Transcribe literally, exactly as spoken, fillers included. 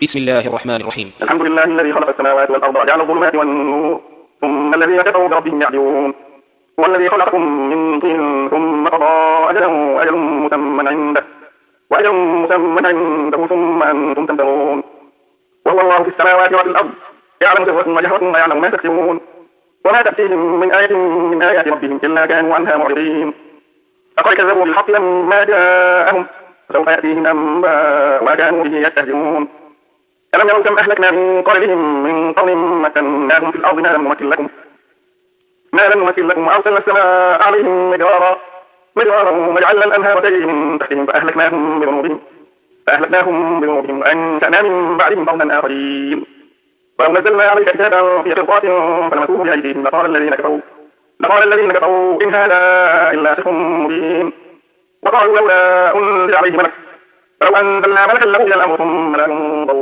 بسم الله الرحمن الرحيم. الحمد لله الذي خلق السماوات والأرض وجعل الظلمات والنور ثم الذين كفروا بربهم يعدلون. هو الذي خلقكم من طين ثم قضى أجلا وأجل مسمى عنده وأجل مسمى عنده ثم أنتم تمترون. وهو الله في السماوات وفي الأرض يعلم سركم وجهركم ويعلم ما تكسبون وما تأتيهم من آية من آيات ربهم إلا كانوا عنها معرضين. فقد كذبوا بالحق لما جاءهم فسوف يأتيهم أنباء ما كانوا به يستهزئون. ألم يروا كم أهلكنا من قبلهم من قرن مكناهم في الأرض ما لم نمكن لكم ما لم نمكن لكم وأرسلنا السماء عليهم مدرارا مدرارا وجعلنا الأنهار تجري من تحتهم فأهلكناهم بذنوبهم فأهلكناهم بذنوبهم وأنشأنا من بعدهم قوما آخرين. ولو نزلنا عليك كتابا في قرطاس فلمسوه بأيديهم لقال الذين كفروا لقال الذين كفروا إن هذا إلا سحر مبين. وقالوا لولا أنزل عليه ملك فلو أنزلنا ملكا لقضي الأمر ثم لا ينظرون.